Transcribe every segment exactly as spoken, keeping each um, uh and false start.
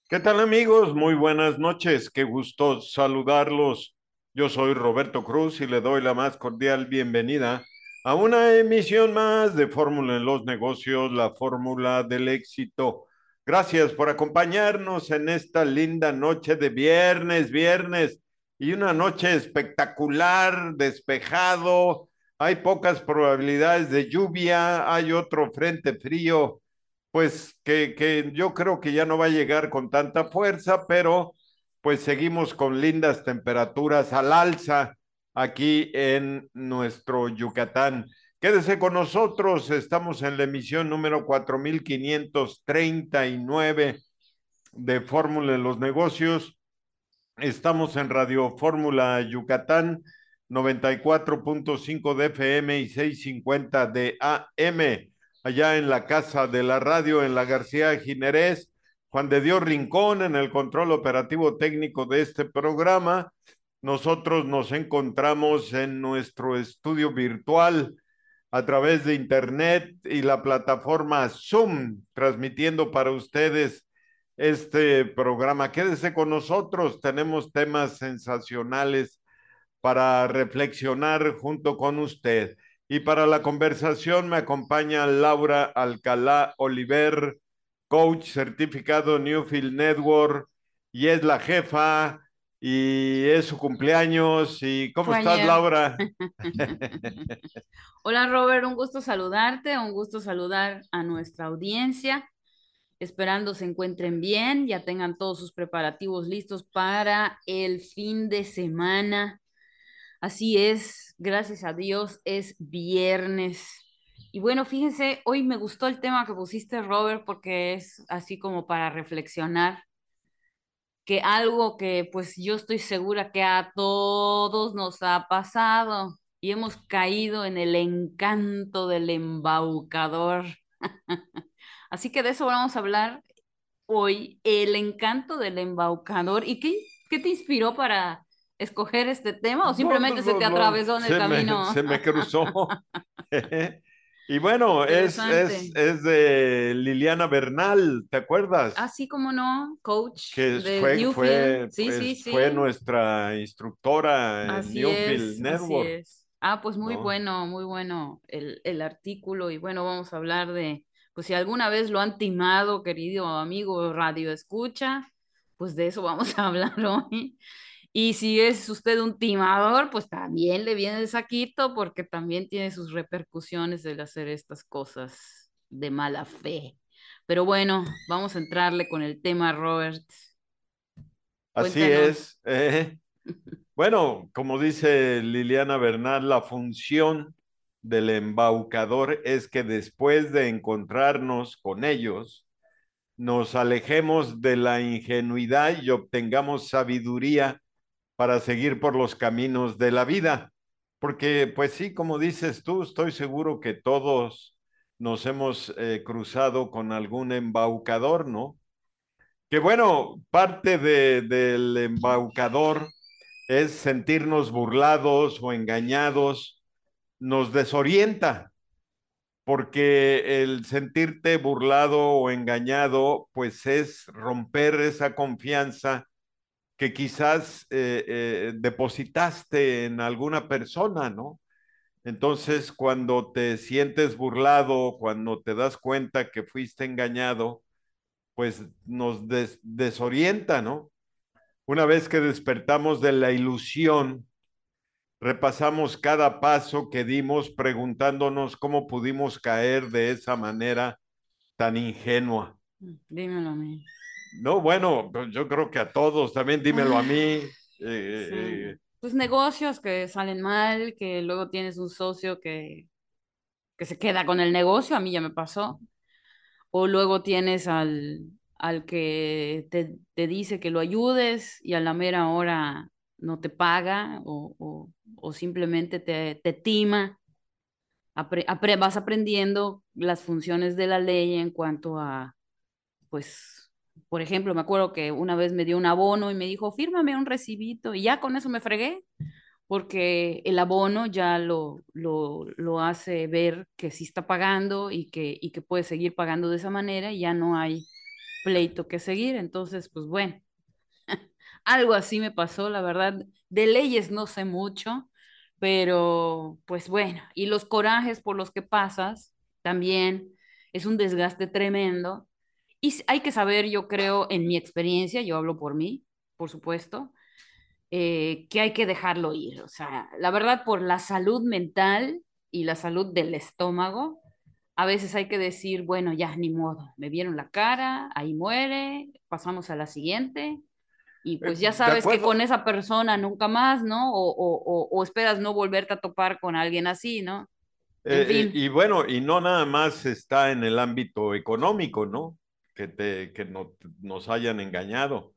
¿Qué tal amigos? Muy buenas noches, qué gusto saludarlos. Yo soy Roberto Cruz y le doy la más cordial bienvenida a una emisión más de Fórmula en los Negocios, la fórmula del éxito. Gracias por acompañarnos en esta linda noche de viernes, viernes y una noche espectacular, despejado. Hay pocas probabilidades de lluvia, hay otro frente frío pues que, que yo creo que ya no va a llegar con tanta fuerza, pero pues seguimos con lindas temperaturas al alza aquí en nuestro Yucatán. Quédese con nosotros, estamos en la emisión número cuatro mil quinientos treinta y nueve de Fórmula de los Negocios. Estamos en Radio Fórmula Yucatán, noventa y cuatro punto cinco de F M y seiscientos cincuenta de A M, allá en la Casa de la Radio, en la García Ginerés. Juan de Dios Rincón en el control operativo técnico de este programa. Nosotros nos encontramos en nuestro estudio virtual a través de Internet y la plataforma Zoom, transmitiendo para ustedes este programa. Quédese con nosotros, tenemos temas sensacionales para reflexionar junto con usted. Y para la conversación me acompaña Laura Alcalá Oliver, coach certificado Newfield Network, y es la jefa, y es su cumpleaños. ¿Y cómo Fue estás, ayer. Laura? Hola Robert, un gusto saludarte, un gusto saludar a nuestra audiencia, esperando se encuentren bien, ya tengan todos sus preparativos listos para el fin de semana. Así es, gracias a Dios, es viernes. Y bueno, fíjense, hoy me gustó el tema que pusiste, Robert, porque es así como para reflexionar, que algo que pues yo estoy segura que a todos nos ha pasado y hemos caído en el encanto del embaucador. Así que de eso vamos a hablar hoy, el encanto del embaucador. ¿Y qué, qué te inspiró para escoger este tema o No, pues simplemente se lo, te lo- atravesó en el se me, camino? se me cruzó. Y bueno, es, es, Interesante. es de Liliana Bernal, ¿te acuerdas? Así como no, coach Que de fue, Newfield. fue, Sí, sí, pues, fue sí. nuestra instructora en Así Newfield es, así Network, es. Ah, pues muy ¿no? bueno, muy bueno el, el artículo y bueno, vamos a hablar de, pues si alguna vez lo han timado, querido amigo Radio Escucha, pues de eso vamos a hablar hoy. Y si es usted un timador, pues también le viene el saquito porque también tiene sus repercusiones el hacer estas cosas de mala fe. Pero bueno, vamos a entrarle con el tema, Robert. Así Cuéntanos. es. eh. Bueno, como dice Liliana Bernal, la función del embaucador es que después de encontrarnos con ellos, nos alejemos de la ingenuidad y obtengamos sabiduría para seguir por los caminos de la vida. Porque, pues sí, como dices tú, estoy seguro que todos nos hemos eh, cruzado con algún embaucador, ¿no? Que bueno, parte de, del embaucador es sentirnos burlados o engañados, nos desorienta, porque el sentirte burlado o engañado, pues es romper esa confianza que quizás eh, eh, depositaste en alguna persona, ¿no? Entonces, cuando te sientes burlado, cuando te das cuenta que fuiste engañado, pues nos des desorienta, ¿no? Una vez que despertamos de la ilusión, repasamos cada paso que dimos preguntándonos cómo pudimos caer de esa manera tan ingenua. Dímelo a mí. No, bueno, pues yo creo que a todos, también dímelo a mí. Ah, eh, eh, sí. eh, Pues negocios que salen mal, que luego tienes un socio que, que se queda con el negocio, a mí ya me pasó. O luego tienes al, al que te, te dice que lo ayudes y a la mera hora no te paga o, o, o simplemente te, te tima. Apre- apre- vas aprendiendo las funciones de la ley en cuanto a pues, por ejemplo, me acuerdo que una vez me dio un abono y me dijo, fírmame un recibito, y ya con eso me fregué, porque el abono ya lo, lo, lo hace ver que sí está pagando y que, y que puede seguir pagando de esa manera y ya no hay pleito que seguir. Entonces, pues bueno, algo así me pasó, la verdad. De leyes no sé mucho, pero pues bueno, y los corajes por los que pasas también es un desgaste tremendo. Y s- hay que saber, yo creo, en mi experiencia, yo hablo por mí, por supuesto, eh, que hay que dejarlo ir. O sea, la verdad, por la salud mental y la salud del estómago, a veces hay que decir, bueno, ya ni modo, me vieron la cara, ahí muere, pasamos a la siguiente y Eh, pues ya de sabes que con acuerdo. esa persona nunca más, ¿no? O, o, o, o esperas no volverte a topar con alguien así, ¿no? En Eh, eh, fin, y bueno, y no nada más está en el ámbito económico, ¿no? Que, te, que no, nos hayan engañado.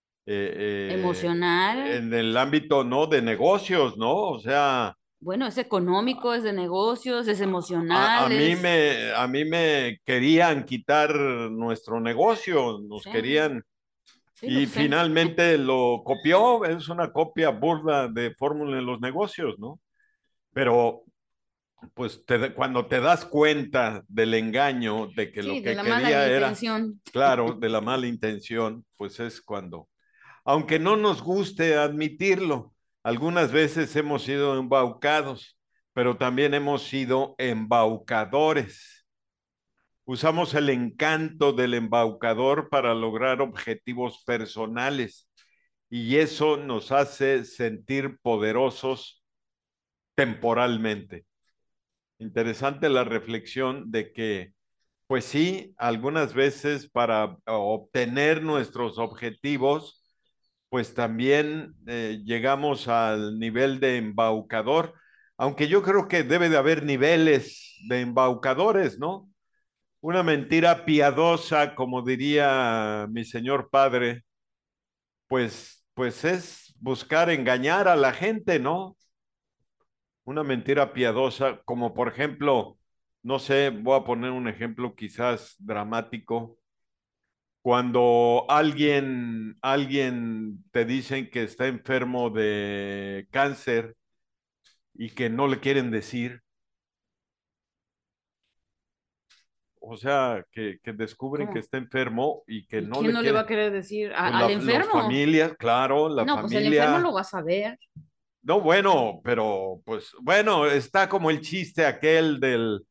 Eh, eh, emocional, en el ámbito, ¿no? De negocios, ¿no? O sea, bueno, es económico, es de negocios, es a, a emocional, mí es, me, a mí me querían quitar nuestro negocio, nos sí, querían, sí lo y sé. finalmente lo copió, es una copia burda de Fórmula en los negocios, ¿no? Pero pues te, cuando te das cuenta del engaño, de que Sí, lo de que la mala quería era, intención. claro, de la mala intención, pues es cuando, aunque no nos guste admitirlo, algunas veces hemos sido embaucados, pero también hemos sido embaucadores. Usamos el encanto del embaucador para lograr objetivos personales y eso nos hace sentir poderosos temporalmente. Interesante la reflexión de que, pues sí, algunas veces para obtener nuestros objetivos, pues también eh, llegamos al nivel de embaucador, aunque yo creo que debe de haber niveles de embaucadores, ¿no? Una mentira piadosa, como diría mi señor padre, pues, pues es buscar engañar a la gente, ¿no? Una mentira piadosa, como por ejemplo, no sé, voy a poner un ejemplo quizás dramático. Cuando alguien, alguien te dicen que está enfermo de cáncer y que no le quieren decir, o sea, que, que descubren que ¿Cómo? está enfermo y que ¿Y no quién le no le va quieren, a querer decir pues a- al la, las enfermo? familias, claro, la No, pues el enfermo familia. lo va a saber. No, bueno, pero pues bueno, está como el chiste aquel del,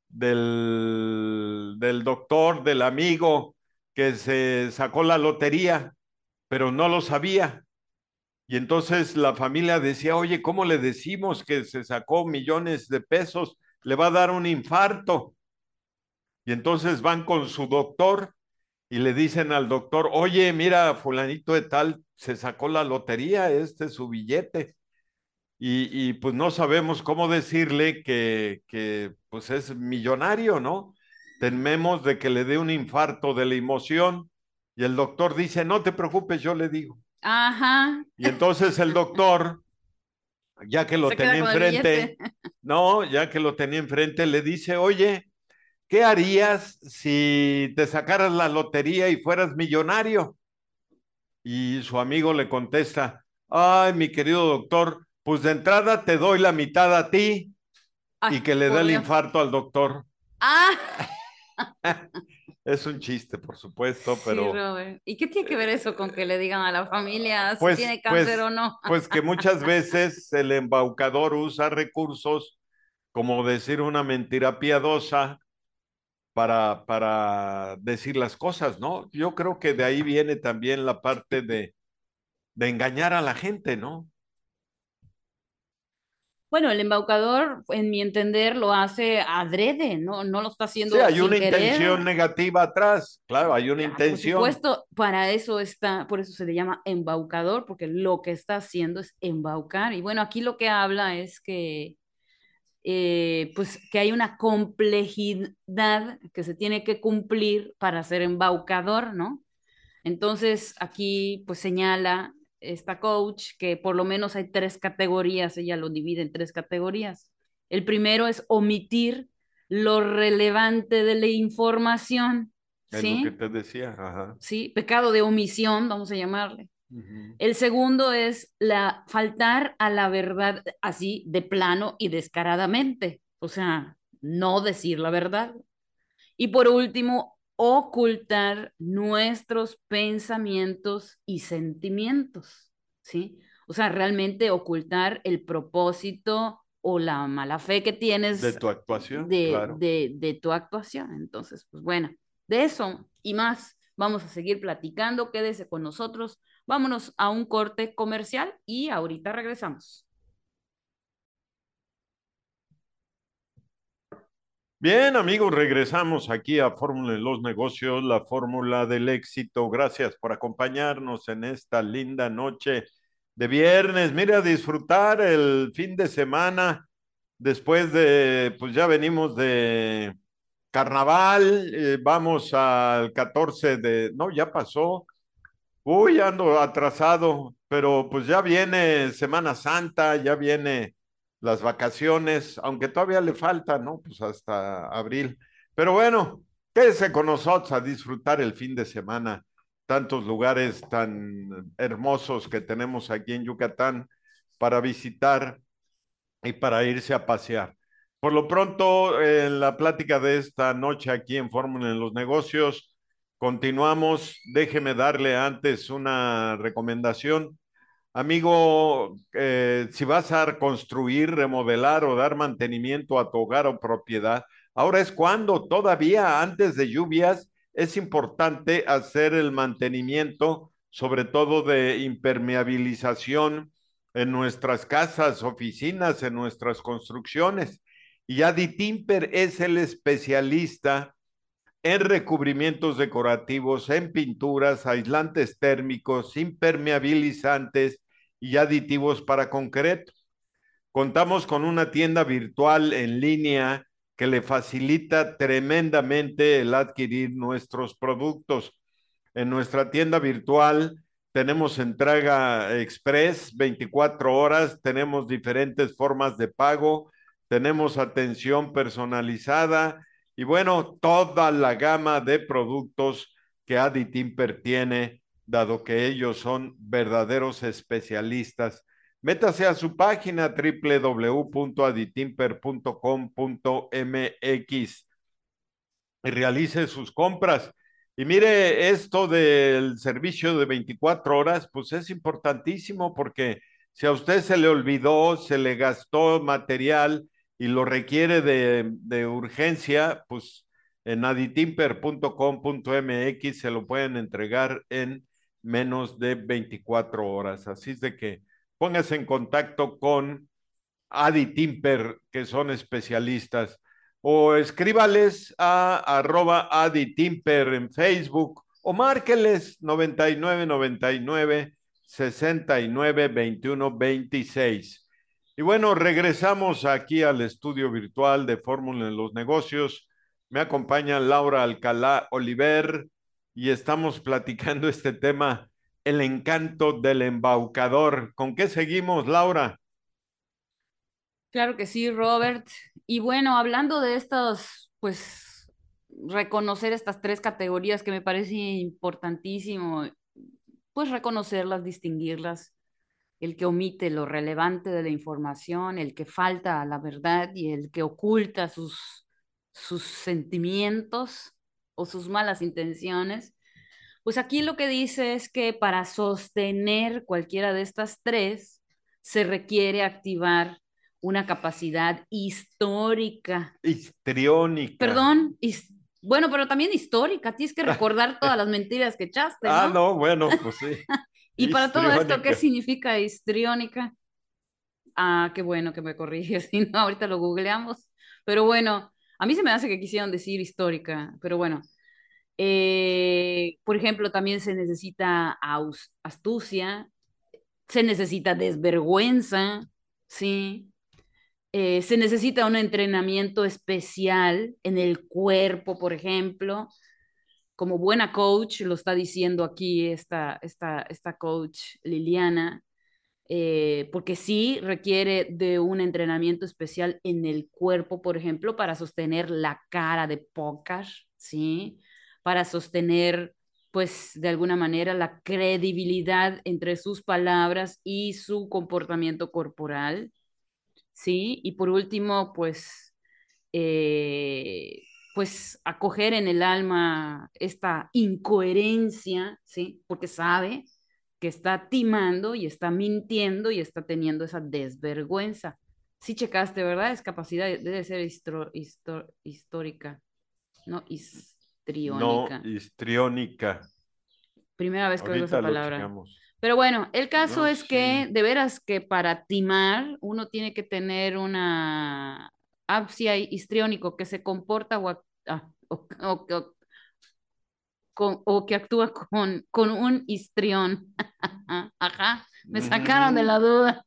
del, del doctor, del amigo que se sacó la lotería, pero no lo sabía. Y entonces la familia decía, oye, ¿cómo le decimos que se sacó millones de pesos? Le va a dar un infarto. Y entonces van con su doctor y le dicen al doctor, oye, mira, fulanito de tal se sacó la lotería, este es su billete. Y, y, pues no sabemos cómo decirle que, que pues es millonario, ¿no? Tememos de que le dé un infarto de la emoción y el doctor dice, no te preocupes, yo le digo. Ajá, Y entonces el doctor, ya que lo se queda tenía con el billete. enfrente, no, ya que lo tenía enfrente, le dice, oye, ¿qué harías si te sacaras la lotería y fueras millonario? Y su amigo le contesta, ay, mi querido doctor, pues de entrada te doy la mitad a ti Ay, y que le da por el Dios. infarto al doctor. Ah, Es un chiste, por supuesto, sí, pero Robert. ¿Y qué tiene que ver eso con que le digan a la familia si pues, tiene cáncer pues, o no? pues que muchas veces el embaucador usa recursos como decir una mentira piadosa para, para decir las cosas, ¿no? Yo creo que de ahí viene también la parte de, de engañar a la gente, ¿no? Bueno, el embaucador, en mi entender, lo hace adrede, ¿no? No lo está Sí, haciendo hay sin una querer. intención negativa atrás, claro, hay una Ah, por intención. supuesto, para eso está, por eso se le llama embaucador, porque lo que está haciendo es embaucar. Y bueno, aquí lo que habla es que, eh, pues, que hay una complejidad que se tiene que cumplir para ser embaucador, ¿no? Entonces, aquí pues señala esta coach que por lo menos hay tres categorías, ella lo divide en tres categorías. El primero es omitir lo relevante de la información, Es lo que ¿sí? te decía, ajá. Sí, pecado de omisión, vamos a llamarle. Ujú. El segundo es la faltar a la verdad así de plano y descaradamente, o sea, no decir la verdad. Y por último, ocultar nuestros pensamientos y sentimientos, ¿sí? O sea, realmente ocultar el propósito o la mala fe que De tienes tu actuación, de, claro. de, de tu actuación. Entonces, pues bueno, de eso y más vamos a seguir platicando. Quédese con nosotros. Vámonos a un corte comercial y ahorita regresamos. Bien, amigos, regresamos aquí a Fórmula en los Negocios, la fórmula del éxito. Gracias por acompañarnos en esta linda noche de viernes. Mira, a disfrutar el fin de semana después de, pues ya venimos de carnaval, eh, vamos al catorce de, no, ya pasó. Uy, ando atrasado, pero pues ya viene Semana Santa, ya viene las vacaciones, aunque todavía le falta, ¿no? Pues hasta abril. Pero bueno, quédese con nosotros a disfrutar el fin de semana. Tantos lugares tan hermosos que tenemos aquí en Yucatán para visitar y para irse a pasear. Por lo pronto, en la plática de esta noche aquí en Fórmula en los Negocios, continuamos. Déjeme darle antes una recomendación. Amigo, eh, si vas a construir, remodelar o dar mantenimiento a tu hogar o propiedad, ahora es cuando todavía antes de lluvias es importante hacer el mantenimiento, sobre todo de impermeabilización en nuestras casas, oficinas, en nuestras construcciones. Y Adi Timper es el especialista en recubrimientos decorativos, en pinturas, aislantes térmicos, impermeabilizantes y aditivos para concreto. Contamos con una tienda virtual en línea que le facilita tremendamente el adquirir nuestros productos. En nuestra tienda virtual tenemos entrega express veinticuatro horas, tenemos diferentes formas de pago, tenemos atención personalizada y bueno, toda la gama de productos que Adi Timper tiene, dado que ellos son verdaderos especialistas. Métase a su página w w w punto aditimper punto com punto m x y realice sus compras. Y mire, esto del servicio de veinticuatro horas, pues es importantísimo porque si a usted se le olvidó, se le gastó material y lo requiere de, de urgencia, pues en aditimper punto com punto m x se lo pueden entregar en menos de veinticuatro horas. Así es de que póngase en contacto con Adi Timper, que son especialistas, o escríbales a arroba Adi Timper en Facebook o márqueles noventa y nueve noventa y nueve sesenta y nueve veintiuno veintiséis. Y bueno, regresamos aquí al estudio virtual de Fórmula en los Negocios. Me acompaña Laura Alcalá Oliver y estamos platicando este tema, el encanto del embaucador. ¿Con qué seguimos, Laura? Claro que sí, Robert. Y bueno, hablando de estos, pues reconocer estas tres categorías que me parece importantísimo, pues reconocerlas, distinguirlas, el que omite lo relevante de la información, el que falta a la verdad y el que oculta sus, sus sentimientos o sus malas intenciones. Pues aquí lo que dice es que para sostener cualquiera de estas tres se requiere activar una capacidad histórica, Histriónica. perdón, his- bueno, pero también histórica, tienes que recordar todas las mentiras que echaste, Ah, ¿no? no, bueno, pues sí. Y para todo esto, ¿qué Histriónica. significa histriónica? Ah, qué bueno que me corriges, si no, ahorita lo googleamos. Pero bueno, a mí se me hace que quisieron decir histórica, pero bueno. Eh, por ejemplo, también se necesita aus- astucia, se necesita desvergüenza, ¿sí? Eh, se necesita un entrenamiento especial en el cuerpo, por ejemplo. Como buena coach, lo está diciendo aquí esta, esta, esta coach Liliana, eh, porque sí requiere de un entrenamiento especial en el cuerpo, por ejemplo, para sostener la cara de póker, ¿sí? Para sostener, pues, de alguna manera la credibilidad entre sus palabras y su comportamiento corporal, ¿sí? Y por último, pues, eh, pues acoger en el alma esta incoherencia, ¿sí? Porque sabe que está timando y está mintiendo y está teniendo esa desvergüenza. Sí checaste, ¿verdad? Es capacidad, debe ser histro- histo- histórica, no No, histriónica. histriónica. Primera vez que oigo esa Ahorita lo palabra. checamos. Pero bueno, el caso No, es sí. que de veras que para timar uno tiene que tener una apsia histriónico que se comporta o, ac- ah, o- o- o- con- o que actúa con, con un histrión. Ajá, me sacaron de Ujú. la duda.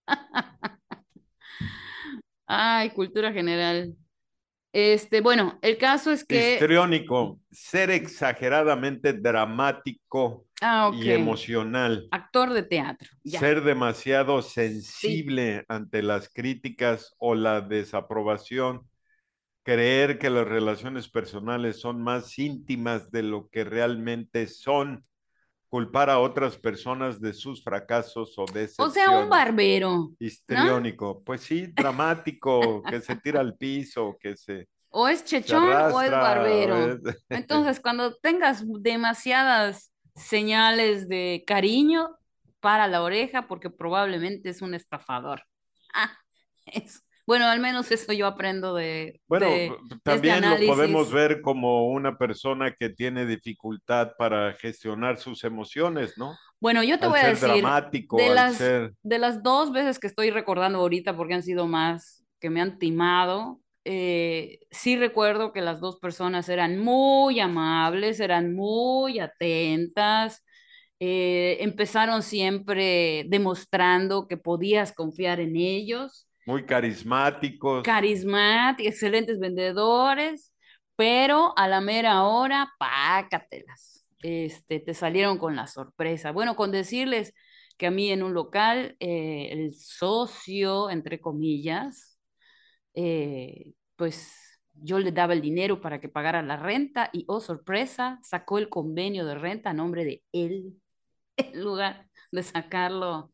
Ay, cultura general. Este, bueno, el caso es que, Histriónico, ser exageradamente dramático ah, ok, y emocional, actor de teatro, ya. ser demasiado Sí. sensible ante las críticas o la desaprobación, creer que las relaciones personales son más íntimas de lo que realmente son, culpar a otras personas de sus fracasos o O sea, un decepciones. barbero, ¿no? Histriónico, pues sí, dramático, que se tira al piso, que se, O es se chechón o es arrastra. o barbero. es- Entonces, cuando tengas demasiadas señales de cariño, para la oreja porque probablemente es un estafador. Ah, es- bueno, al menos eso yo aprendo de, Bueno, de, de este también lo podemos análisis. ver como una persona que tiene dificultad para gestionar sus emociones, ¿no? Bueno, yo te Al voy a ser decir, de dramático, al las, ser... de las dos veces que estoy recordando ahorita, porque han sido más que me han timado, eh, sí recuerdo que las dos personas eran muy amables, eran muy atentas, eh, empezaron siempre demostrando que podías confiar en ellos, muy carismáticos. carismáticos, excelentes vendedores, pero a la mera hora, pácatelas. Este, te salieron con la sorpresa. Bueno, con decirles que a mí en un local, eh, el socio, entre comillas, eh, pues yo le daba el dinero para que pagara la renta y, oh sorpresa, sacó el convenio de renta a nombre de él, en lugar de sacarlo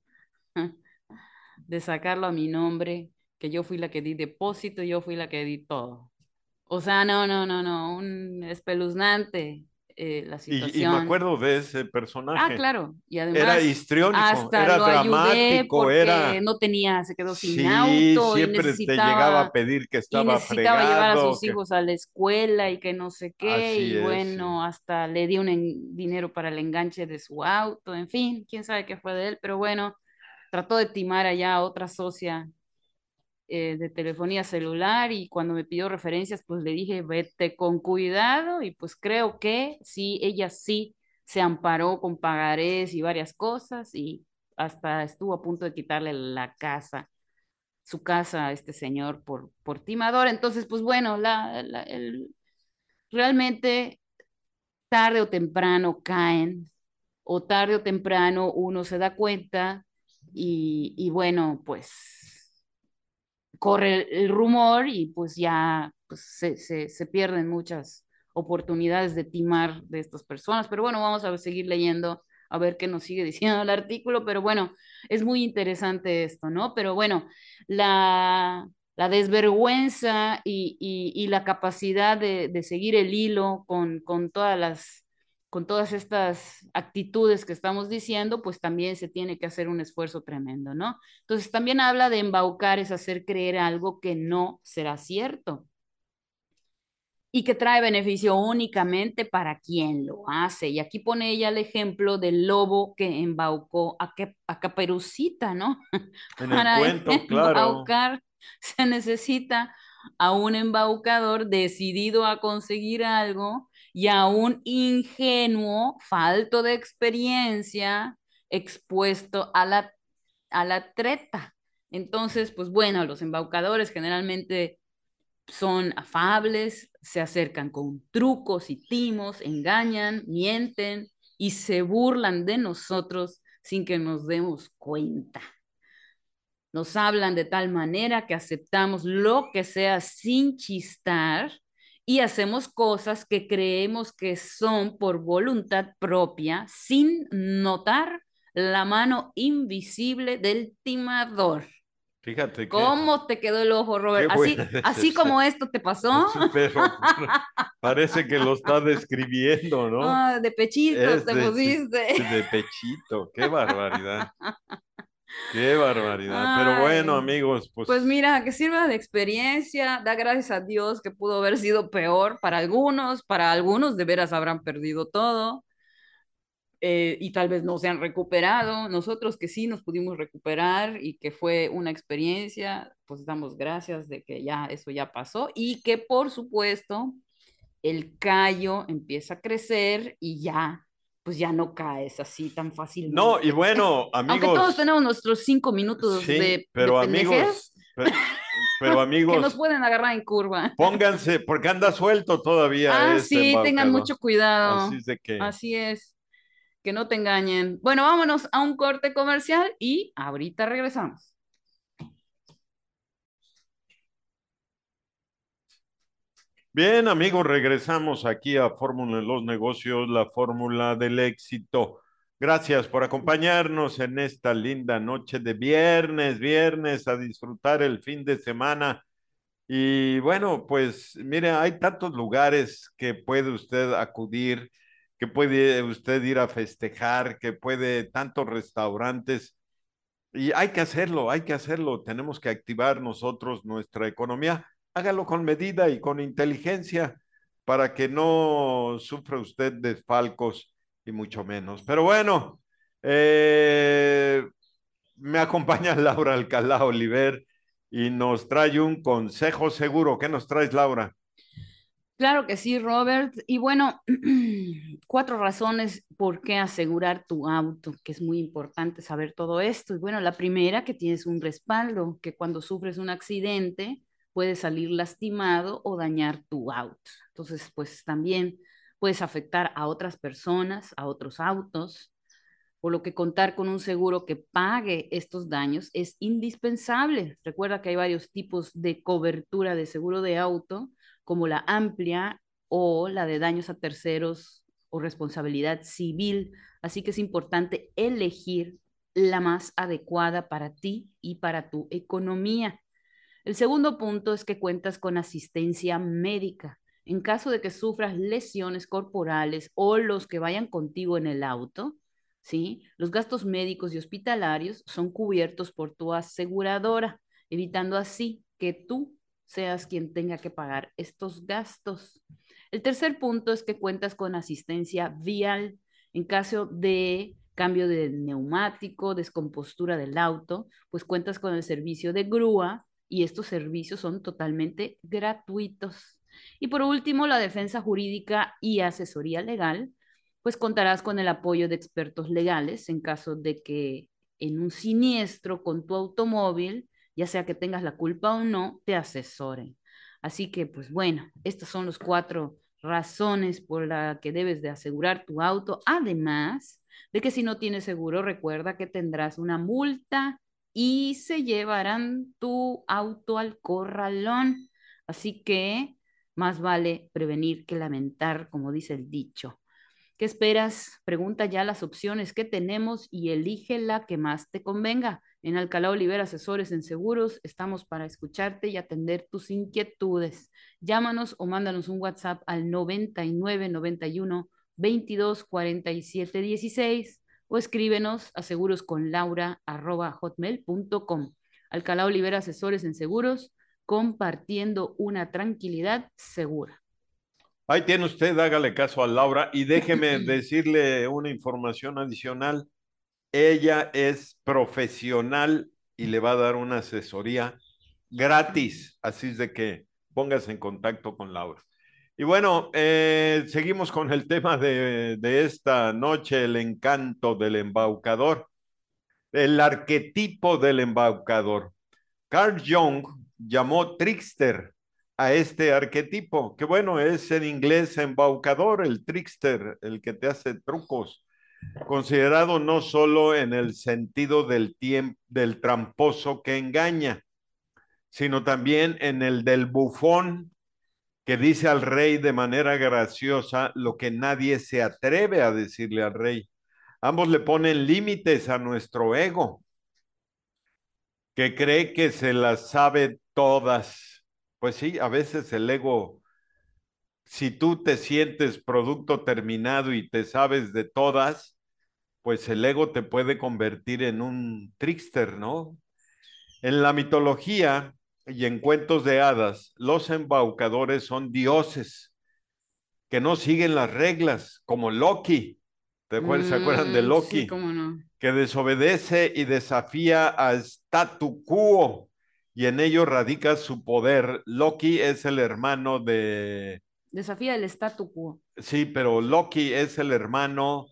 de sacarlo a mi nombre, que yo fui la que di depósito, yo fui la que di todo. O sea, no, no, no, no, un espeluznante eh, la Y, y me situación. acuerdo de ese Ah, personaje. claro, y Era además histriónico, hasta era lo ayudé dramático, porque era... no tenía, se quedó sin Sí, auto y siempre te llegaba a necesitaba pedir que y estaba necesitaba llevar a fregado, sus que... hijos a la escuela y que no sé qué, Así y es, sí. bueno, hasta le di un en- dinero para el enganche de su auto, en fin, quién sabe qué fue de él, pero bueno, trató de timar allá a otra socia eh, de telefonía celular y cuando me pidió referencias, pues le dije, vete con cuidado y pues creo que sí, ella sí se amparó con pagarés y varias cosas y hasta estuvo a punto de quitarle la casa, su casa a este señor por, por timador. Entonces, pues bueno, la, la- el- realmente tarde o temprano caen o tarde o temprano uno se da cuenta y, y bueno, pues corre el, el rumor y pues ya pues, se, se, se pierden muchas oportunidades de timar de estas personas. Pero bueno, vamos a seguir leyendo a ver qué nos sigue diciendo el artículo, pero bueno, es muy interesante esto, ¿no? Pero bueno, la, la desvergüenza y, y, y la capacidad de, de, seguir el hilo con, con todas las con todas estas actitudes que estamos diciendo, pues también se tiene que hacer un esfuerzo tremendo, ¿no? Entonces también habla de embaucar, es hacer creer algo que no será cierto y que trae beneficio únicamente para quien lo hace. Y aquí pone ella el ejemplo del lobo que embaucó a, que, a Caperucita, ¿no? En el Para cuento, claro. embaucar se necesita a un embaucador decidido a conseguir algo y a un ingenuo, falto de experiencia, expuesto a la, a la treta. Entonces, pues bueno, los embaucadores generalmente son afables, se acercan con trucos y timos, engañan, mienten y se burlan de nosotros sin que nos demos cuenta. Nos hablan de tal manera que aceptamos lo que sea sin chistar y hacemos cosas que creemos que son por voluntad propia sin notar la mano invisible del timador. Fíjate que, ¿Cómo te quedó el ojo, qué Robert? buena Así, es así ese. como esto te pasó. Pero, pero parece que lo está describiendo, ¿no? Ah, de pechito Es te de, sí, pusiste. de pechito, qué barbaridad, qué barbaridad. Pero bueno, Ay, amigos, pues pues mira, que sirva de experiencia. Da gracias a Dios que pudo haber sido peor para algunos, para algunos de veras habrán perdido todo, eh, y tal vez no se han recuperado. Nosotros que sí nos pudimos recuperar y que fue una experiencia, pues damos gracias de que ya eso ya pasó y que por supuesto el callo empieza a crecer y ya, pues ya no caes así tan no, y fácilmente. bueno, Aunque todos amigos, tenemos nuestros cinco minutos sí, de, de pero pendejez amigos, pe- pero que nos amigos, pueden agarrar en curva. pónganse, porque anda suelto todavía Ah, este sí, tengan embaucador. mucho Así cuidado. es de que, Así es, que no te engañen. Bueno, vámonos a un corte comercial y ahorita regresamos. bien, amigos, regresamos aquí a Fórmula de los Negocios, la fórmula del éxito. Gracias por acompañarnos en esta linda noche de viernes, viernes, a disfrutar el fin de semana. Y bueno, pues mire, hay tantos lugares que puede usted acudir, que puede usted ir a festejar, que puede tantos restaurantes. Y hay que hacerlo, hay que hacerlo. Tenemos que activar nosotros nuestra economía. Hágalo con medida y con inteligencia para que no sufra usted desfalcos y mucho menos. Pero bueno, eh, me acompaña Laura Alcalá Oliver y nos trae un consejo seguro. ¿Qué nos traes, Laura? Claro que sí, Robert. Y bueno, cuatro razones por qué asegurar tu auto, que es muy importante saber todo esto. Y bueno, la primera, que tienes un respaldo, que cuando sufres un accidente puedes salir lastimado o dañar tu auto. Entonces, pues también puedes afectar a otras personas, a otros autos, por lo que contar con un seguro que pague estos daños es indispensable. Recuerda que hay varios tipos de cobertura de seguro de auto, como la amplia o la de daños a terceros o responsabilidad civil. Así que es importante elegir la más adecuada para ti y para tu economía. El segundo punto es que cuentas con asistencia médica. En caso de que sufras lesiones corporales o los que vayan contigo en el auto, ¿sí? Los gastos médicos y hospitalarios son cubiertos por tu aseguradora, evitando así que tú seas quien tenga que pagar estos gastos. El tercer punto es que cuentas con asistencia vial en caso de cambio de neumático, descompostura del auto, pues cuentas con el servicio de grúa y estos servicios son totalmente gratuitos. Y por último, la defensa jurídica y asesoría legal, pues contarás con el apoyo de expertos legales en caso de que en un siniestro con tu automóvil, ya sea que tengas la culpa o no, te asesoren. Así que, pues bueno, estas son los cuatro razones por las que debes de asegurar tu auto. Además de que si no tienes seguro, recuerda que tendrás una multa y se llevarán tu auto al corralón. Así que más vale prevenir que lamentar, como dice el dicho. ¿Qué esperas? Pregunta ya las opciones que tenemos y elige la que más te convenga. En Alcalá Oliver Asesores en Seguros estamos para escucharte y atender tus inquietudes. Llámanos o mándanos un WhatsApp al noventa y nueve noventa y uno veintidós cuarenta y siete dieciséis o escríbenos a segurosconlaura arroba hotmail punto com. Alcalá Oliver Asesores en Seguros, compartiendo una tranquilidad segura. Ahí tiene usted, hágale caso a Laura y déjeme decirle una información adicional. Ella es profesional y le va a dar una asesoría gratis, así es de que póngase en contacto con Laura. Y bueno, eh, seguimos con el tema de, de esta noche, el encanto del embaucador, el arquetipo del embaucador. Carl Jung llamó trickster a este arquetipo, que bueno, es en inglés embaucador, el trickster, el que te hace trucos, considerado no solo en el sentido del tiempo, del tramposo que engaña, sino también en el del bufón que dice al rey de manera graciosa lo que nadie se atreve a decirle al rey. Ambos le ponen límites a nuestro ego, que cree que se las sabe todas. Pues sí, a veces el ego, si tú te sientes producto terminado y te sabes de todas, pues el ego te puede convertir en un trickster, ¿no? En la mitología y en cuentos de hadas, los embaucadores son dioses que no siguen las reglas, como Loki. ¿Te acuerdas- ¿Se acuerdan de Mm, sí, Loki? cómo no. Que desobedece y desafía al statu quo y en ello radica su poder. Loki es el hermano de... Desafía el statu quo. Sí, pero Loki es el hermano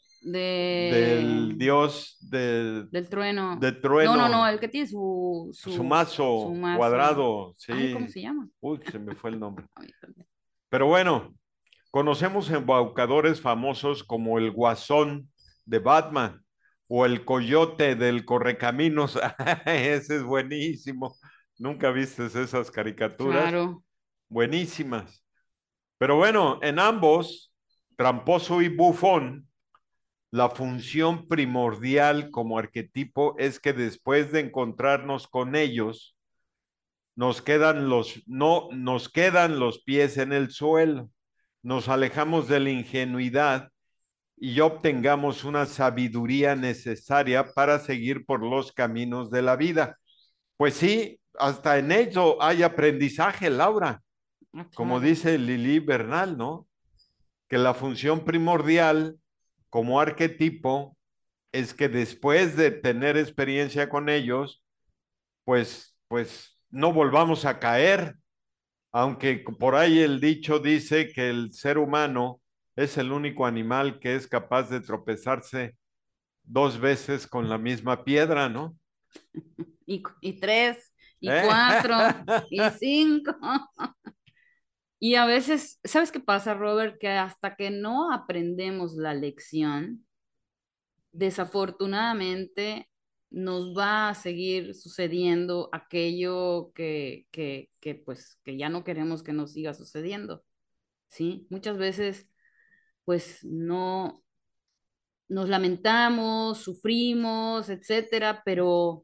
De, del dios de, del trueno. de No, no, no, trueno, el que tiene su, su su, su mazo mazo. cuadrado, Ay, ¿cómo sí. se llama? Uy, se me fue el nombre. A mí también. Pero bueno, conocemos embaucadores famosos como el Guasón de Batman o el Coyote del Correcaminos. Ese es buenísimo. ¿Nunca viste esas caricaturas? Claro. Buenísimas. Pero bueno, en ambos, tramposo y bufón, la función primordial como arquetipo es que después de encontrarnos con ellos, nos quedan los, no, nos quedan los pies en el suelo, nos alejamos de la ingenuidad y obtengamos una sabiduría necesaria para seguir por los caminos de la vida. Pues sí, hasta en ello hay aprendizaje, Laura, Ah, como claro. dice Lili Bernal, ¿no? Que la función primordial como arquetipo es que después de tener experiencia con ellos, pues, pues no volvamos a caer, aunque por ahí el dicho dice que el ser humano es el único animal que es capaz de tropezarse dos veces con la misma piedra, ¿no? Y, y tres, y ¿Eh? cuatro, y cinco. Y a veces, ¿sabes qué pasa, Robert? Que hasta que no aprendemos la lección, desafortunadamente nos va a seguir sucediendo aquello que, que, que, pues, que ya no queremos que nos siga sucediendo, ¿sí? Muchas veces, pues, no nos lamentamos, sufrimos, etcétera, pero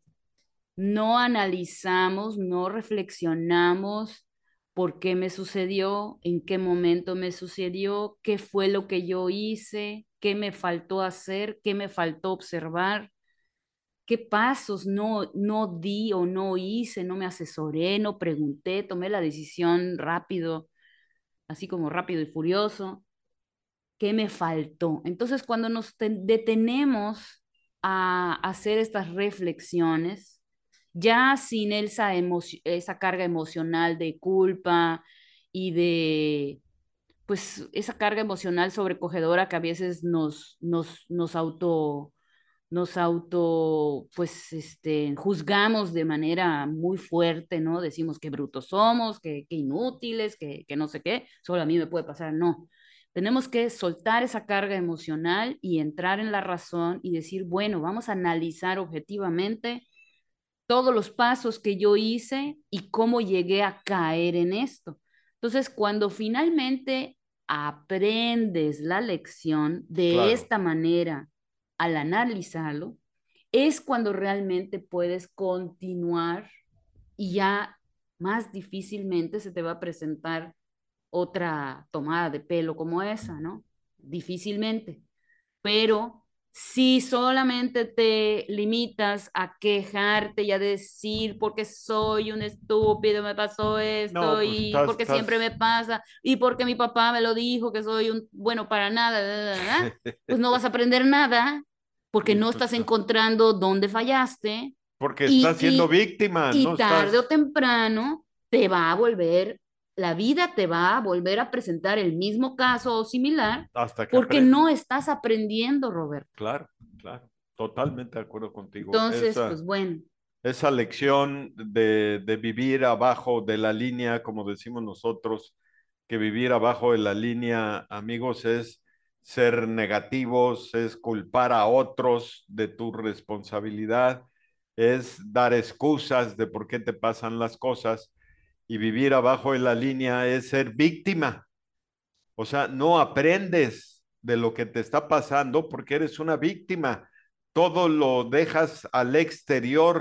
no analizamos, no reflexionamos por qué me sucedió, en qué momento me sucedió, qué fue lo que yo hice, qué me faltó hacer, qué me faltó observar, qué pasos no, no di o no hice, no me asesoré, no pregunté, tomé la decisión rápido, así como rápido y furioso. ¿Qué me faltó? Entonces, cuando nos detenemos a hacer estas reflexiones, ya sin esa, esa carga emocional de culpa y de, pues, esa carga emocional sobrecogedora que a veces nos, nos, nos auto, nos auto, pues, este, juzgamos de manera muy fuerte, ¿no? Decimos que brutos somos, que, que inútiles, que, que no sé qué, solo a mí me puede pasar, no. Tenemos que soltar esa carga emocional y entrar en la razón y decir, bueno, vamos a analizar objetivamente todos los pasos que yo hice y cómo llegué a caer en esto. Entonces, cuando finalmente aprendes la lección de Claro, esta manera al analizarlo, es cuando realmente puedes continuar y ya más difícilmente se te va a presentar otra tomada de pelo como esa, ¿no? Difícilmente. Pero si solamente te limitas a quejarte y a decir porque soy un estúpido, me pasó esto no, pues y estás, porque siempre me estás... pasa y porque mi papá me lo dijo que soy un bueno para nada, da, da, da, pues no vas a aprender nada porque Y no pues, estás encontrando dónde fallaste porque y, estás siendo y, víctima, no y tarde o estás temprano te va a volver, la vida te va a volver a presentar el mismo caso o similar hasta que porque aprendes. no estás aprendiendo, Robert. Claro, claro, totalmente de acuerdo contigo. Entonces, Esa, pues bueno, esa lección de, de vivir abajo de la línea, como decimos nosotros, que vivir abajo de la línea, amigos, es ser negativos, es culpar a otros de tu responsabilidad, es dar excusas de por qué te pasan las cosas y vivir abajo de la línea es ser víctima. O sea, no aprendes de lo que te está pasando porque eres una víctima. Todo lo dejas al exterior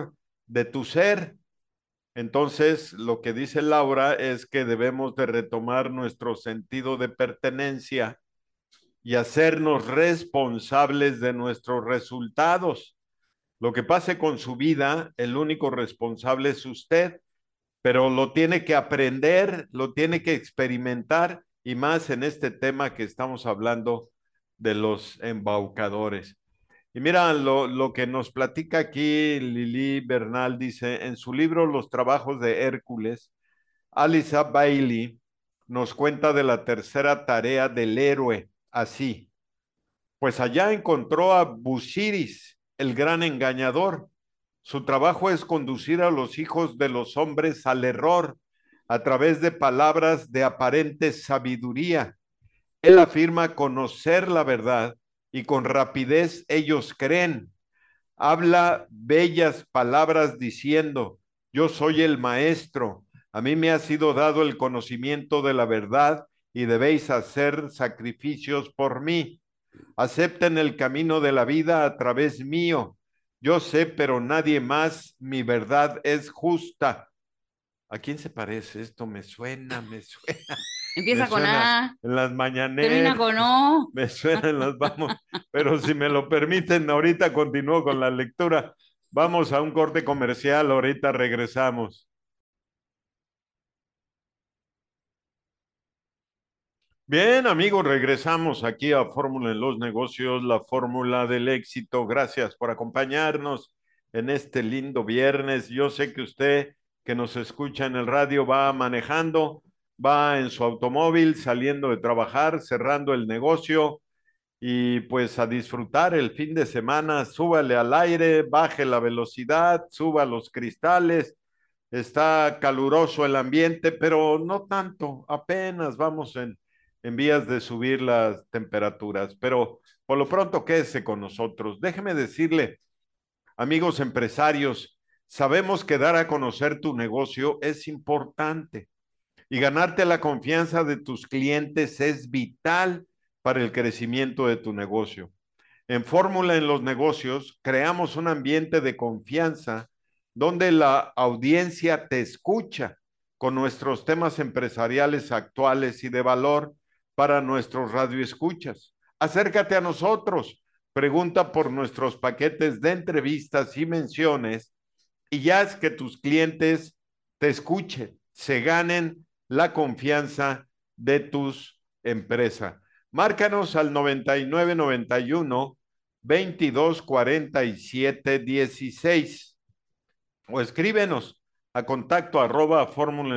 de tu ser. Entonces, lo que dice Laura es que debemos de retomar nuestro sentido de pertenencia y hacernos responsables de nuestros resultados. Lo que pase con su vida, el único responsable es usted, pero lo tiene que aprender, lo tiene que experimentar y más en este tema que estamos hablando de los embaucadores. Y mira lo, lo que nos platica aquí Lili Bernal, dice en su libro Los trabajos de Hércules, Alisa Bailey nos cuenta de la tercera tarea del héroe, así. Pues allá encontró a Busiris, el gran engañador. Su trabajo es conducir a los hijos de los hombres al error a través de palabras de aparente sabiduría. Él afirma conocer la verdad y con rapidez ellos creen. Habla bellas palabras diciendo, yo soy el maestro, a mí me ha sido dado el conocimiento de la verdad y debéis hacer sacrificios por mí. Acepten el camino de la vida a través mío. Yo sé, pero nadie más, mi verdad es justa. ¿A quién se parece esto? Me suena, me suena, me Empieza con suena A, en las termina mañaneras, con O. me suena en las vamos, pero si me lo permiten, ahorita continúo con la lectura. Vamos a un corte comercial, ahorita regresamos. Bien, amigos, regresamos aquí a Fórmula en los Negocios, la fórmula del éxito. Gracias por acompañarnos en este lindo viernes. Yo sé que usted que nos escucha en el radio va manejando, va en su automóvil, saliendo de trabajar, cerrando el negocio y pues a disfrutar el fin de semana. Súbale al aire, baje la velocidad, suba los cristales. Está caluroso el ambiente, pero no tanto, apenas vamos en, en vías de subir las temperaturas, pero por lo pronto quédese con nosotros. Déjeme decirle, amigos empresarios, sabemos que dar a conocer tu negocio es importante y ganarte la confianza de tus clientes es vital para el crecimiento de tu negocio. En Fórmula en los Negocios creamos un ambiente de confianza donde la audiencia te escucha con nuestros temas empresariales actuales y de valor para nuestros radioescuchas. Acércate a nosotros, pregunta por nuestros paquetes de entrevistas y menciones y ya es que tus clientes te escuchen, se ganen la confianza de tus empresas. Márcanos al noventa y nueve noventa y uno veintidós cuarenta y siete dieciséis o escríbenos a contacto arroba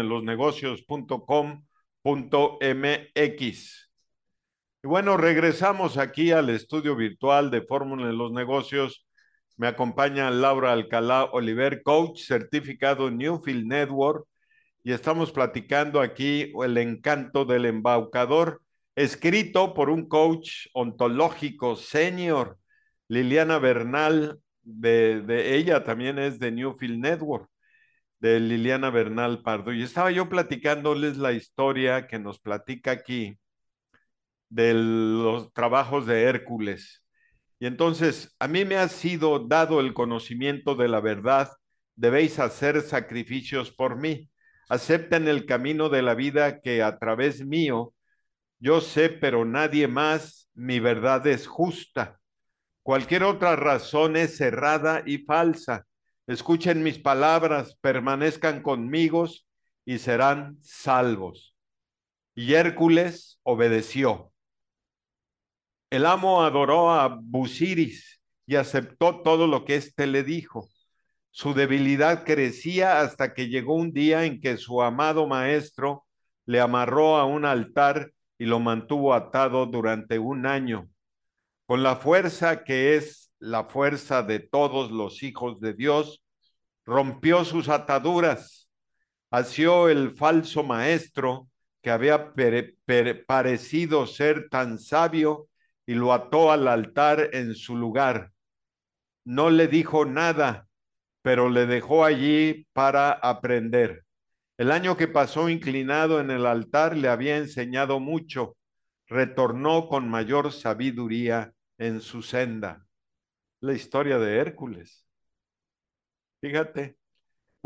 formulenlosnegocios.com.mx. Y bueno, regresamos aquí al estudio virtual de Fórmula en los Negocios. Me acompaña Laura Alcalá Oliver, coach certificado en Newfield Network, y estamos platicando aquí el encanto del embaucador, escrito por un coach ontológico senior, Liliana Bernal, de, de ella también es de Newfield Network, de Liliana Bernal Pardo. Y estaba yo platicándoles la historia que nos platica aquí de los trabajos de Hércules. Y entonces, a mí me ha sido dado el conocimiento de la verdad, debéis hacer sacrificios por mí. Acepten el camino de la vida que a través mío yo sé, pero nadie más, mi verdad es justa. Cualquier otra razón es errada y falsa. Escuchen mis palabras, permanezcan conmigo y serán salvos. Y Hércules obedeció. El amo adoró a Busiris y aceptó todo lo que éste le dijo. Su debilidad crecía hasta que llegó un día en que su amado maestro le amarró a un altar y lo mantuvo atado durante un año. Con la fuerza que es la fuerza de todos los hijos de Dios, rompió sus ataduras, asió el falso maestro que había pere, pere, parecido ser tan sabio y lo ató al altar en su lugar. No le dijo nada, pero le dejó allí para aprender. El año que pasó inclinado en el altar le había enseñado mucho. Retornó con mayor sabiduría en su senda. La historia de Hércules. Fíjate,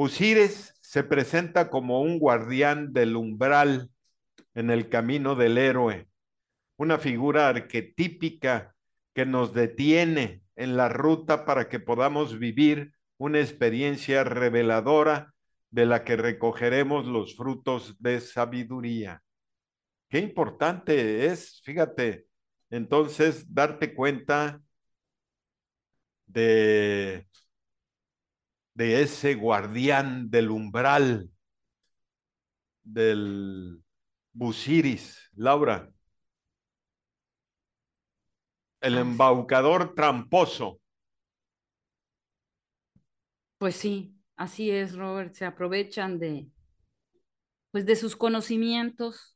Pusires se presenta como un guardián del umbral en el camino del héroe, una figura arquetípica que nos detiene en la ruta para que podamos vivir una experiencia reveladora de la que recogeremos los frutos de sabiduría. Qué importante es, fíjate, entonces darte cuenta de, de ese guardián del umbral, del Busiris, Laura, el As- embaucador tramposo. Pues sí, así es, Robert. Se aprovechan de, pues de sus conocimientos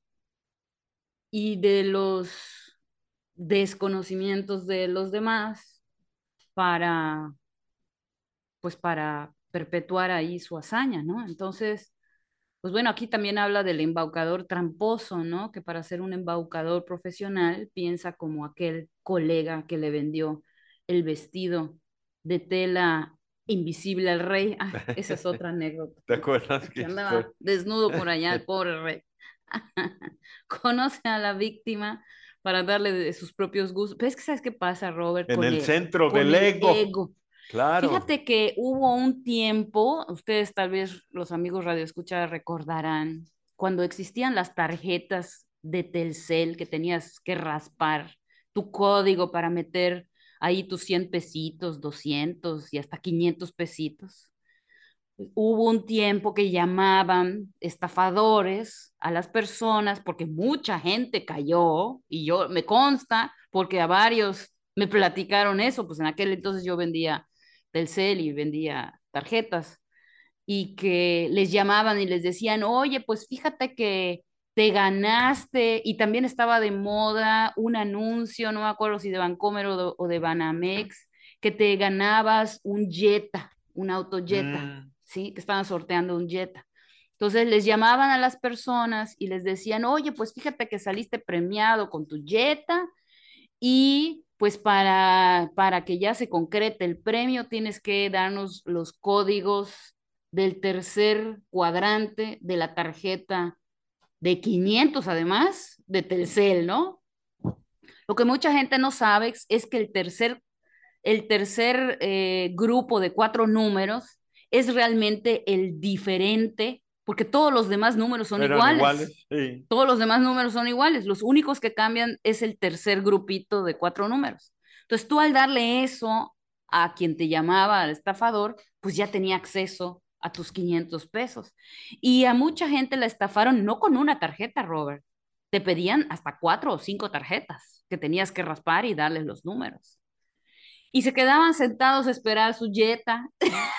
y de los desconocimientos de los demás para, pues para perpetuar ahí su hazaña, ¿no? Entonces, pues bueno, aquí también habla del embaucador tramposo, ¿no? Que para ser un embaucador profesional piensa como aquel colega que le vendió el vestido de tela invisible al rey. Ah, esa es otra anécdota, ¿Te ¿no? acuerdas que Que estoy? andaba desnudo por allá el pobre rey. Conoce a la víctima para darle de sus propios gustos. Pero es que ¿sabes qué pasa, Robert? En Con el el, centro con del el ego, ego. claro. Fíjate que hubo un tiempo, ustedes tal vez los amigos Radio Escucha recordarán, cuando existían las tarjetas de Telcel que tenías que raspar tu código para meter ahí tus cien pesitos, doscientos y hasta quinientos pesitos. Hubo un tiempo que llamaban estafadores a las personas porque mucha gente cayó y yo me consta porque a varios me platicaron eso, pues en aquel entonces yo vendía Telcel y vendía tarjetas y que les llamaban y les decían, oye, pues fíjate que te ganaste y también estaba de moda un anuncio, no me acuerdo si de Bancomer o de, o de Banamex, que te ganabas un Jetta, un auto Jetta, Mm, ¿sí? Que estaban sorteando un Jetta. Entonces les llamaban a las personas y les decían, oye, pues fíjate que saliste premiado con tu Jetta y pues para, para que ya se concrete el premio tienes que darnos los códigos del tercer cuadrante de la tarjeta de quinientos además de Telcel, ¿no? Lo que mucha gente no sabe es que el tercer, el tercer eh, grupo de cuatro números es realmente el diferente, porque todos los demás números son eran iguales. iguales, sí. Todos los demás números son iguales. Los únicos que cambian es el tercer grupito de cuatro números. Entonces tú al darle eso a quien te llamaba, al estafador, pues ya tenía acceso a tus quinientos pesos. Y a mucha gente la estafaron no con una tarjeta, Robert. Te pedían hasta cuatro o cinco tarjetas que tenías que raspar y darles los números. Y se quedaban sentados a esperar su jeta,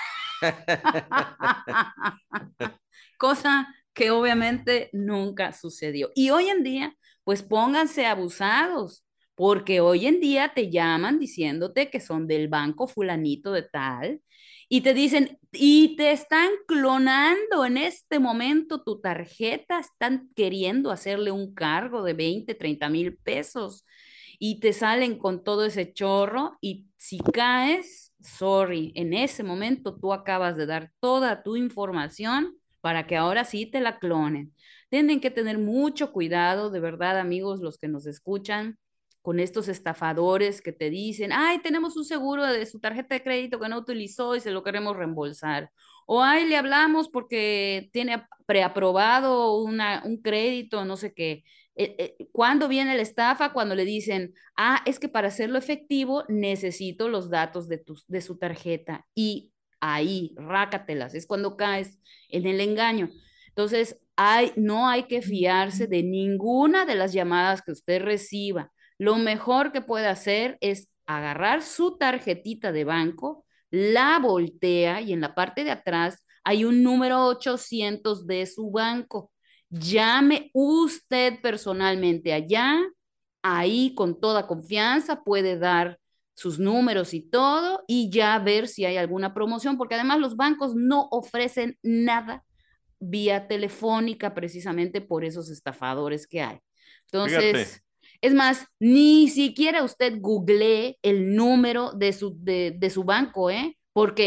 cosa que obviamente nunca sucedió. Y hoy en día, pues pónganse abusados, porque hoy en día te llaman diciéndote que son del banco fulanito de tal y te dicen, y te están clonando en este momento tu tarjeta, están queriendo hacerle un cargo de veinte, treinta mil pesos y te salen con todo ese chorro y si caes, sorry, en ese momento tú acabas de dar toda tu información para que ahora sí te la clonen. Tienen que tener mucho cuidado, de verdad, amigos, los que nos escuchan, con estos estafadores que te dicen, ay, tenemos un seguro de su tarjeta de crédito que no utilizó y se lo queremos reembolsar. O ay, le hablamos porque tiene preaprobado una, un crédito, no sé qué. Eh, eh, ¿Cuándo viene la estafa? Cuando le dicen, ah, es que para hacerlo efectivo necesito los datos de, tu, de su tarjeta. Y ahí, rácatelas, es cuando caes en el engaño. Entonces, hay, no hay que fiarse de ninguna de las llamadas que usted reciba. Lo mejor que puede hacer es agarrar su tarjetita de banco, la voltea y en la parte de atrás hay un número ochocientos de su banco. Llame usted personalmente allá, ahí con toda confianza puede dar sus números y todo y ya ver si hay alguna promoción, porque además los bancos no ofrecen nada vía telefónica precisamente por esos estafadores que hay. Fíjate, Entonces, es más, ni siquiera usted googlee el número de su, de, de su banco, ¿eh? Porque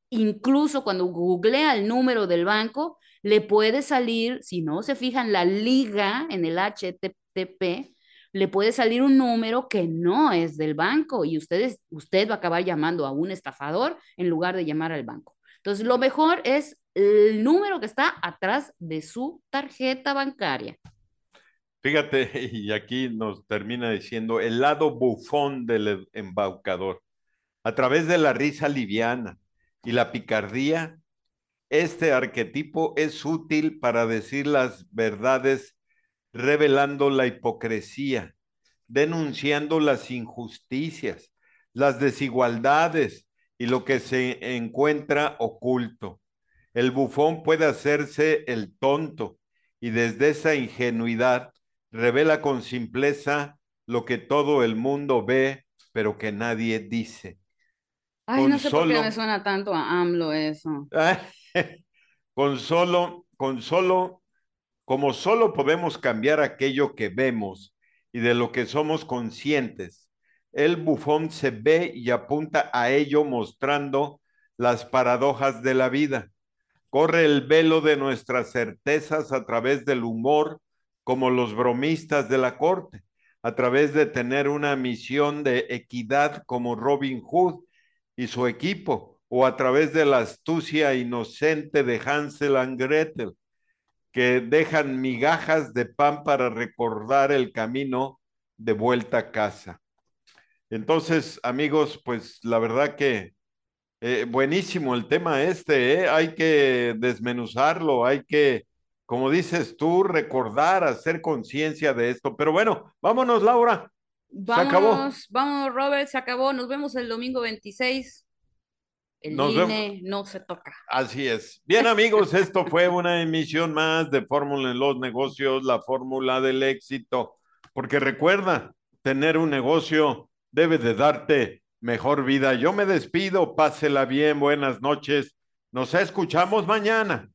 Incluso cuando googlea el número del banco, le puede salir, si no se fijan la liga en el H T T P, le puede salir un número que no es del banco y ustedes, usted va a acabar llamando a un estafador en lugar de llamar al banco. Entonces, lo mejor es el número que está atrás de su tarjeta bancaria. Fíjate, y aquí nos termina diciendo el lado bufón del embaucador. A través de la risa liviana y la picardía, este arquetipo es útil para decir las verdades, revelando la hipocresía, denunciando las injusticias, las desigualdades y lo que se encuentra oculto. El bufón puede hacerse el tonto y desde esa ingenuidad revela con simpleza lo que todo el mundo ve, pero que nadie dice. Ay, Con no sé por qué me solo, suena tanto a AMLO eso. con solo, con solo como solo podemos cambiar aquello que vemos y de lo que somos conscientes, el bufón se ve y apunta a ello mostrando las paradojas de la vida. Corre el velo de nuestras certezas a través del humor, como los bromistas de la corte, a través de tener una misión de equidad como Robin Hood y su equipo, o a través de la astucia inocente de Hansel and Gretel que dejan migajas de pan para recordar el camino de vuelta a casa. Entonces, amigos, pues la verdad que eh, buenísimo el tema este, ¿eh? Hay que desmenuzarlo, hay que, como dices tú, recordar, hacer conciencia de esto. Pero bueno, vámonos, Laura, se acabó. Vámonos, vámonos, Robert, se acabó. Nos vemos el domingo veintiséis. El Nos vemos. I N E no se toca. Así es. Bien, amigos, esto fue una emisión más de Fórmula en los negocios, la fórmula del éxito. Porque recuerda, tener un negocio debe de darte mejor vida. Yo me despido, pásela bien, buenas noches. Nos escuchamos mañana.